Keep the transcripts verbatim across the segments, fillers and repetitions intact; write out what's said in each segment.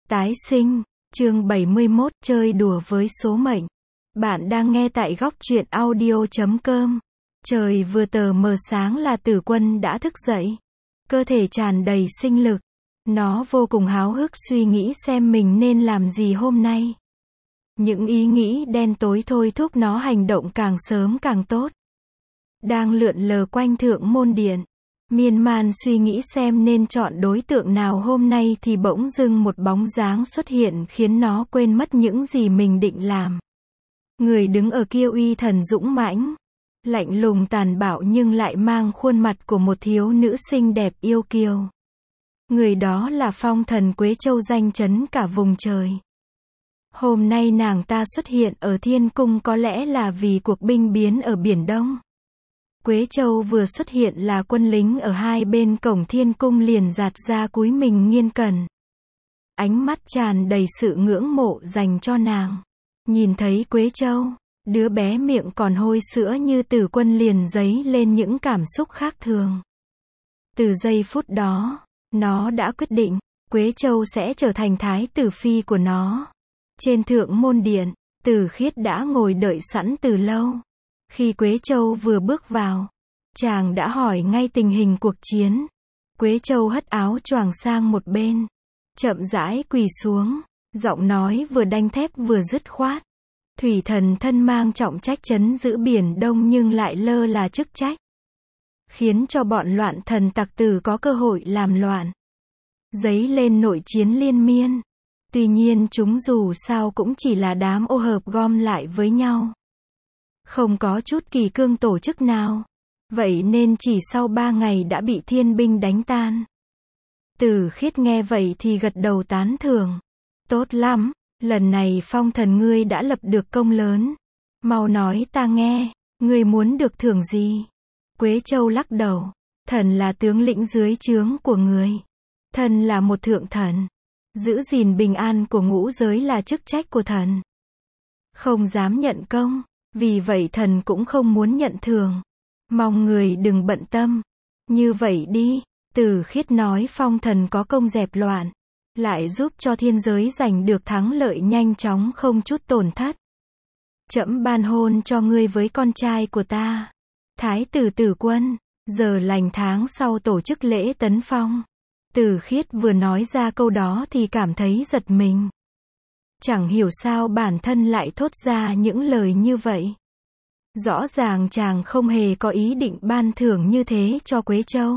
Tái sinh, chương bảy mươi mốt, chơi đùa với số mệnh. Bạn đang nghe tại góc truyện audio chấm com. Trời vừa tờ mờ sáng là Tử Quân đã thức dậy. Cơ thể tràn đầy sinh lực. Nó vô cùng háo hức suy nghĩ xem mình nên làm gì hôm nay. Những ý nghĩ đen tối thôi thúc nó hành động càng sớm càng tốt. Đang lượn lờ quanh Thượng Môn Điện, miên man suy nghĩ xem nên chọn đối tượng nào hôm nay thì bỗng dưng một bóng dáng xuất hiện khiến nó quên mất những gì mình định làm. Người đứng ở kia uy thần dũng mãnh, lạnh lùng tàn bạo nhưng lại mang khuôn mặt của một thiếu nữ xinh đẹp yêu kiều. Người đó là Phong Thần Quế Châu danh chấn cả vùng trời. Hôm nay nàng ta xuất hiện ở Thiên Cung có lẽ là vì cuộc binh biến ở Biển Đông. Quế Châu vừa xuất hiện là quân lính ở hai bên cổng Thiên Cung liền giạt ra cúi mình nghiêng cần. Ánh mắt tràn đầy sự ngưỡng mộ dành cho nàng. Nhìn thấy Quế Châu, đứa bé miệng còn hôi sữa như Tử Quân liền dấy lên những cảm xúc khác thường. Từ giây phút đó, nó đã quyết định, Quế Châu sẽ trở thành thái tử phi của nó. Trên Thượng Môn Điện, Tử Khiết đã ngồi đợi sẵn từ lâu. Khi Quế Châu vừa bước vào, chàng đã hỏi ngay tình hình cuộc chiến. Quế Châu hất áo choàng sang một bên, chậm rãi quỳ xuống, giọng nói vừa đanh thép vừa dứt khoát. Thủy Thần thân mang trọng trách trấn giữ Biển Đông nhưng lại lơ là chức trách, khiến cho bọn loạn thần tặc tử có cơ hội làm loạn, dấy lên nội chiến liên miên. Tuy nhiên chúng dù sao cũng chỉ là đám ô hợp gom lại với nhau, không có chút kỳ cương tổ chức nào. Vậy nên chỉ sau ba ngày đã bị thiên binh đánh tan. Tử Khiết nghe vậy thì gật đầu tán thưởng. Tốt lắm, lần này Phong Thần ngươi đã lập được công lớn. Mau nói ta nghe, ngươi muốn được thưởng gì? Quế Châu lắc đầu. Thần là tướng lĩnh dưới trướng của người. Thần là một thượng thần. Giữ gìn bình an của ngũ giới là chức trách của thần. Không dám nhận công. Vì vậy thần cũng không muốn nhận thưởng. Mong người đừng bận tâm. Như vậy đi, Tử Khiết nói Phong Thần có công dẹp loạn, lại giúp cho thiên giới giành được thắng lợi nhanh chóng không chút tổn thất. Trẫm ban hôn cho ngươi với con trai của ta, Thái tử Tử Quân, giờ lành tháng sau tổ chức lễ tấn phong. Tử Khiết vừa nói ra câu đó thì cảm thấy giật mình. Chẳng hiểu sao bản thân lại thốt ra những lời như vậy. Rõ ràng chàng không hề có ý định ban thưởng như thế cho Quế Châu.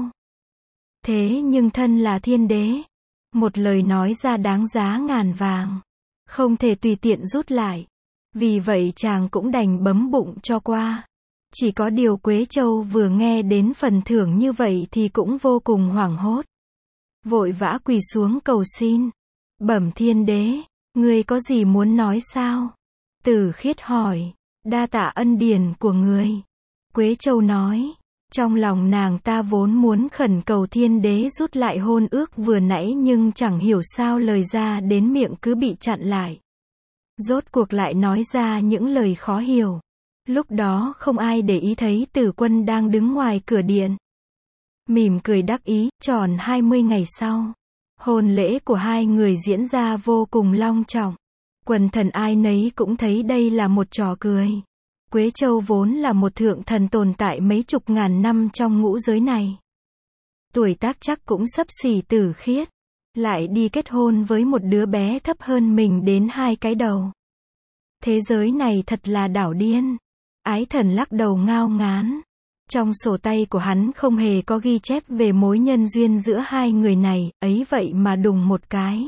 Thế nhưng thân là thiên đế, một lời nói ra đáng giá ngàn vàng, không thể tùy tiện rút lại. Vì vậy chàng cũng đành bấm bụng cho qua. Chỉ có điều Quế Châu vừa nghe đến phần thưởng như vậy thì cũng vô cùng hoảng hốt. Vội vã quỳ xuống cầu xin. Bẩm thiên đế, ngươi có gì muốn nói sao? Tử Khiết hỏi. Đa tạ ân điển của người. Quế Châu nói. Trong lòng nàng ta vốn muốn khẩn cầu thiên đế rút lại hôn ước vừa nãy nhưng chẳng hiểu sao lời ra đến miệng cứ bị chặn lại. Rốt cuộc lại nói ra những lời khó hiểu. Lúc đó không ai để ý thấy Tử Quân đang đứng ngoài cửa điện. Mỉm cười đắc ý, tròn hai mươi ngày sau. Hôn lễ của hai người diễn ra vô cùng long trọng. Quần thần ai nấy cũng thấy đây là một trò cười. Quế Châu vốn là một thượng thần tồn tại mấy chục ngàn năm trong ngũ giới này. Tuổi tác chắc cũng xấp xỉ Tử Khiết. Lại đi kết hôn với một đứa bé thấp hơn mình đến hai cái đầu. Thế giới này thật là đảo điên. Ái Thần lắc đầu ngao ngán. Trong sổ tay của hắn không hề có ghi chép về mối nhân duyên giữa hai người này, ấy vậy mà đùng một cái.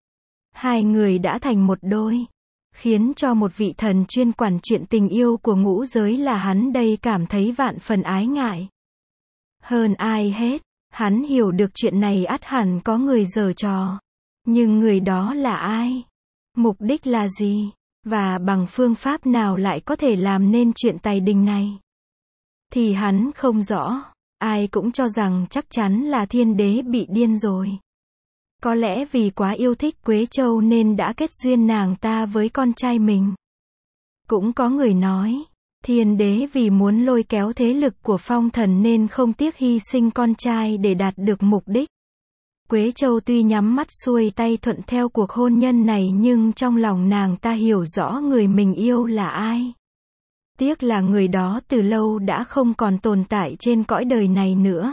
Hai người đã thành một đôi. Khiến cho một vị thần chuyên quản chuyện tình yêu của ngũ giới là hắn đây cảm thấy vạn phần ái ngại. Hơn ai hết, hắn hiểu được chuyện này ắt hẳn có người giở trò. Nhưng người đó là ai? Mục đích là gì? Và bằng phương pháp nào lại có thể làm nên chuyện tài đình này? Thì hắn không rõ. Ai cũng cho rằng chắc chắn là thiên đế bị điên rồi. Có lẽ vì quá yêu thích Quế Châu nên đã kết duyên nàng ta với con trai mình. Cũng có người nói, thiên đế vì muốn lôi kéo thế lực của Phong Thần nên không tiếc hy sinh con trai để đạt được mục đích. Quế Châu tuy nhắm mắt xuôi tay thuận theo cuộc hôn nhân này nhưng trong lòng nàng ta hiểu rõ người mình yêu là ai. Tiếc là người đó từ lâu đã không còn tồn tại trên cõi đời này nữa.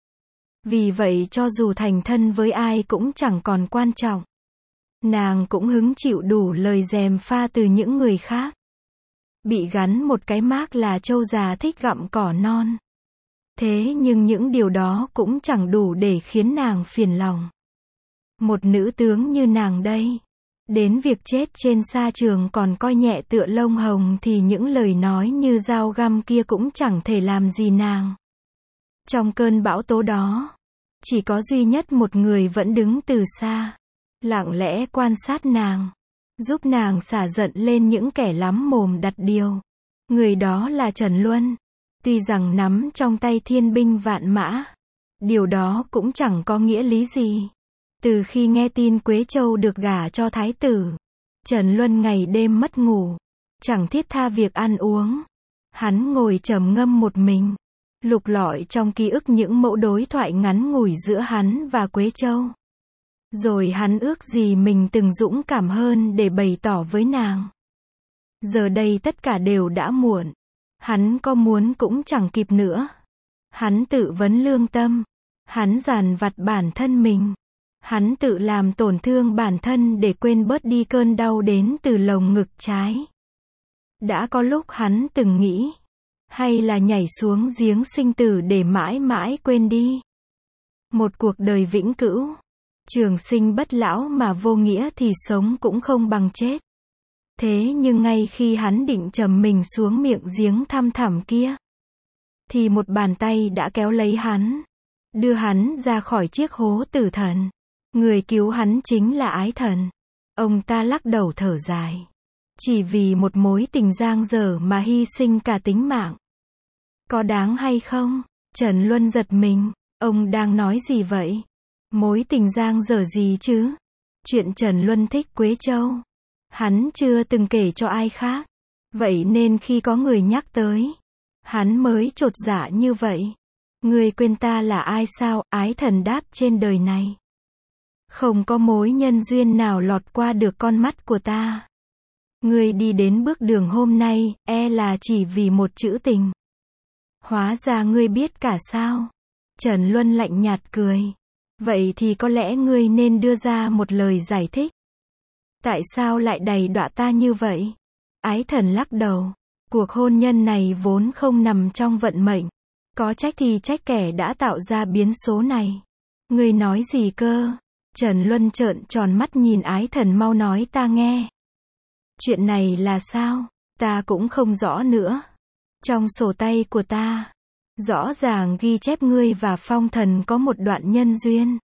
Vì vậy cho dù thành thân với ai cũng chẳng còn quan trọng. Nàng cũng hứng chịu đủ lời gièm pha từ những người khác. Bị gắn một cái mác là trâu già thích gặm cỏ non. Thế nhưng những điều đó cũng chẳng đủ để khiến nàng phiền lòng. Một nữ tướng như nàng đây, đến việc chết trên sa trường còn coi nhẹ tựa lông hồng thì những lời nói như dao găm kia cũng chẳng thể làm gì nàng. Trong cơn bão tố đó, chỉ có duy nhất một người vẫn đứng từ xa, lặng lẽ quan sát nàng, giúp nàng xả giận lên những kẻ lắm mồm đặt điều. Người đó là Trần Luân. Tuy rằng nắm trong tay thiên binh vạn mã, điều đó cũng chẳng có nghĩa lý gì. Từ khi nghe tin Quế Châu được gả cho thái tử, Trần Luân ngày đêm mất ngủ, chẳng thiết tha việc ăn uống. Hắn ngồi trầm ngâm một mình, lục lọi trong ký ức những mẫu đối thoại ngắn ngủi giữa hắn và Quế Châu. Rồi hắn ước gì mình từng dũng cảm hơn để bày tỏ với nàng. Giờ đây tất cả đều đã muộn. Hắn có muốn cũng chẳng kịp nữa. Hắn tự vấn lương tâm. Hắn dằn vặt bản thân mình. Hắn tự làm tổn thương bản thân để quên bớt đi cơn đau đến từ lồng ngực trái. Đã có lúc hắn từng nghĩ, hay là nhảy xuống giếng sinh tử để mãi mãi quên đi. Một cuộc đời vĩnh cửu, trường sinh bất lão mà vô nghĩa thì sống cũng không bằng chết. Thế nhưng ngay khi hắn định trầm mình xuống miệng giếng thăm thẳm kia, thì một bàn tay đã kéo lấy hắn, đưa hắn ra khỏi chiếc hố tử thần. Người cứu hắn chính là Ái Thần. Ông ta lắc đầu thở dài. Chỉ vì một mối tình giang dở mà hy sinh cả tính mạng. Có đáng hay không? Trần Luân giật mình. Ông đang nói gì vậy? Mối tình giang dở gì chứ? Chuyện Trần Luân thích Quế Châu, hắn chưa từng kể cho ai khác. Vậy nên khi có người nhắc tới, hắn mới chột dạ như vậy. Ngươi quên ta là ai sao? Ái Thần đáp, trên đời này không có mối nhân duyên nào lọt qua được con mắt của ta. Ngươi đi đến bước đường hôm nay, e là chỉ vì một chữ tình. Hóa ra ngươi biết cả sao? Trần Luân lạnh nhạt cười. Vậy thì có lẽ ngươi nên đưa ra một lời giải thích. Tại sao lại đầy đọa ta như vậy? Ái Thần lắc đầu. Cuộc hôn nhân này vốn không nằm trong vận mệnh. Có trách thì trách kẻ đã tạo ra biến số này. Ngươi nói gì cơ? Trần Luân trợn tròn mắt nhìn Ái Thần, mau nói ta nghe. Chuyện này là sao? Ta cũng không rõ nữa. Trong sổ tay của ta, rõ ràng ghi chép ngươi và Phong Thần có một đoạn nhân duyên.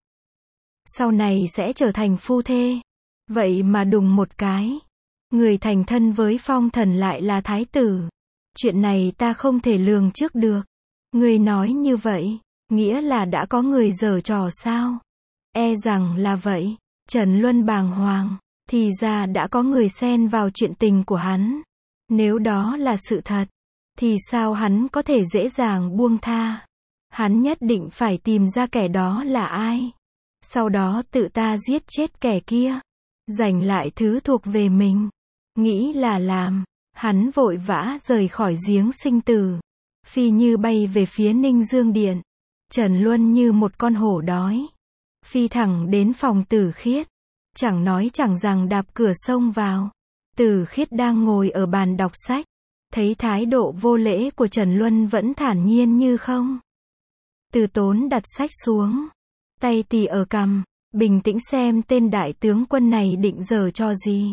Sau này sẽ trở thành phu thê. Vậy mà đùng một cái, người thành thân với Phong Thần lại là thái tử. Chuyện này ta không thể lường trước được. Ngươi nói như vậy, nghĩa là đã có người giở trò sao? E rằng là vậy. Trần Luân bàng hoàng. Thì ra đã có người xen vào chuyện tình của hắn. Nếu đó là sự thật, thì sao hắn có thể dễ dàng buông tha? Hắn nhất định phải tìm ra kẻ đó là ai. Sau đó tự ta giết chết kẻ kia, giành lại thứ thuộc về mình. Nghĩ là làm, hắn vội vã rời khỏi giếng sinh tử, phi như bay về phía Ninh Dương Điện. Trần Luân như một con hổ đói, phi thẳng đến phòng Tử Khiết. Chẳng nói chẳng rằng đạp cửa xông vào. Tử Khiết đang ngồi ở bàn đọc sách, thấy thái độ vô lễ của Trần Luân vẫn thản nhiên như không. Từ Tốn đặt sách xuống, tay tì ở cằm, bình tĩnh xem tên đại tướng quân này định giở trò gì.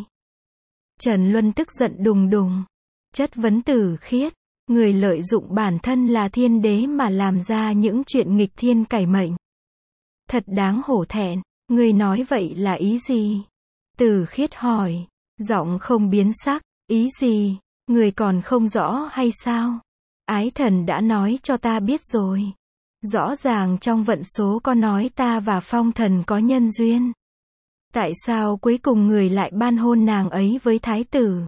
Trần Luân tức giận đùng đùng, chất vấn Tử Khiết, người lợi dụng bản thân là thiên đế mà làm ra những chuyện nghịch thiên cải mệnh. Thật đáng hổ thẹn. Ngươi nói vậy là ý gì? Tử Khiết hỏi, giọng không biến sắc. Ý gì? Ngươi còn không rõ hay sao? Ái Thần đã nói cho ta biết rồi. Rõ ràng trong vận số có nói ta và Phong Thần có nhân duyên. Tại sao cuối cùng người lại ban hôn nàng ấy với thái tử?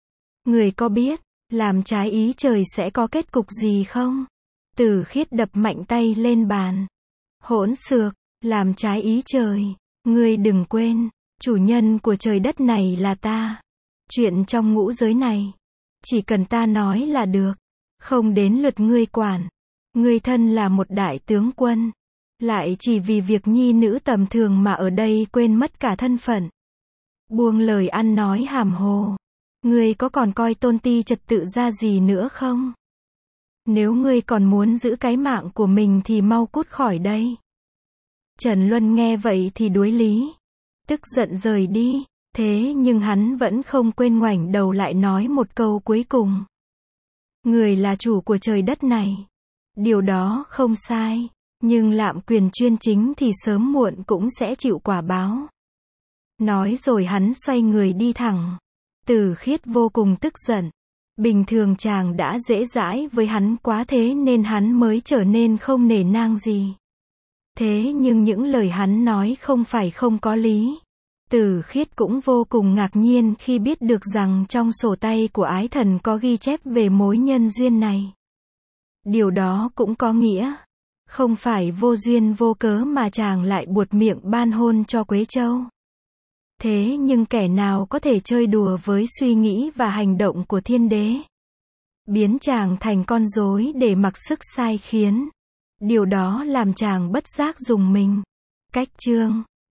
Người có biết, làm trái ý trời sẽ có kết cục gì không? Tử Khiết đập mạnh tay lên bàn. Hỗn xược, làm trái ý trời. Ngươi đừng quên, chủ nhân của trời đất này là ta. Chuyện trong ngũ giới này, chỉ cần ta nói là được, không đến lượt ngươi quản. Ngươi thân là một đại tướng quân, lại chỉ vì việc nhi nữ tầm thường mà ở đây quên mất cả thân phận. Buông lời ăn nói hàm hồ. Ngươi có còn coi tôn ti trật tự ra gì nữa không? Nếu ngươi còn muốn giữ cái mạng của mình thì mau cút khỏi đây. Trần Luân nghe vậy thì đuối lý, tức giận rời đi. Thế nhưng hắn vẫn không quên ngoảnh đầu lại nói một câu cuối cùng. Người là chủ của trời đất này. Điều đó không sai. Nhưng lạm quyền chuyên chính thì sớm muộn cũng sẽ chịu quả báo. Nói rồi hắn xoay người đi thẳng. Tử Khiết vô cùng tức giận. Bình thường chàng đã dễ dãi với hắn quá thế nên hắn mới trở nên không nể nang gì. Thế nhưng những lời hắn nói không phải không có lý. Tử Khiết cũng vô cùng ngạc nhiên khi biết được rằng trong sổ tay của ái thần có ghi chép về mối nhân duyên này. Điều đó cũng có nghĩa, không phải vô duyên vô cớ mà chàng lại buột miệng ban hôn cho Quế Châu. Thế nhưng kẻ nào có thể chơi đùa với suy nghĩ và hành động của thiên đế, biến chàng thành con rối để mặc sức sai khiến. Điều đó làm chàng bất giác rùng mình. Cách chương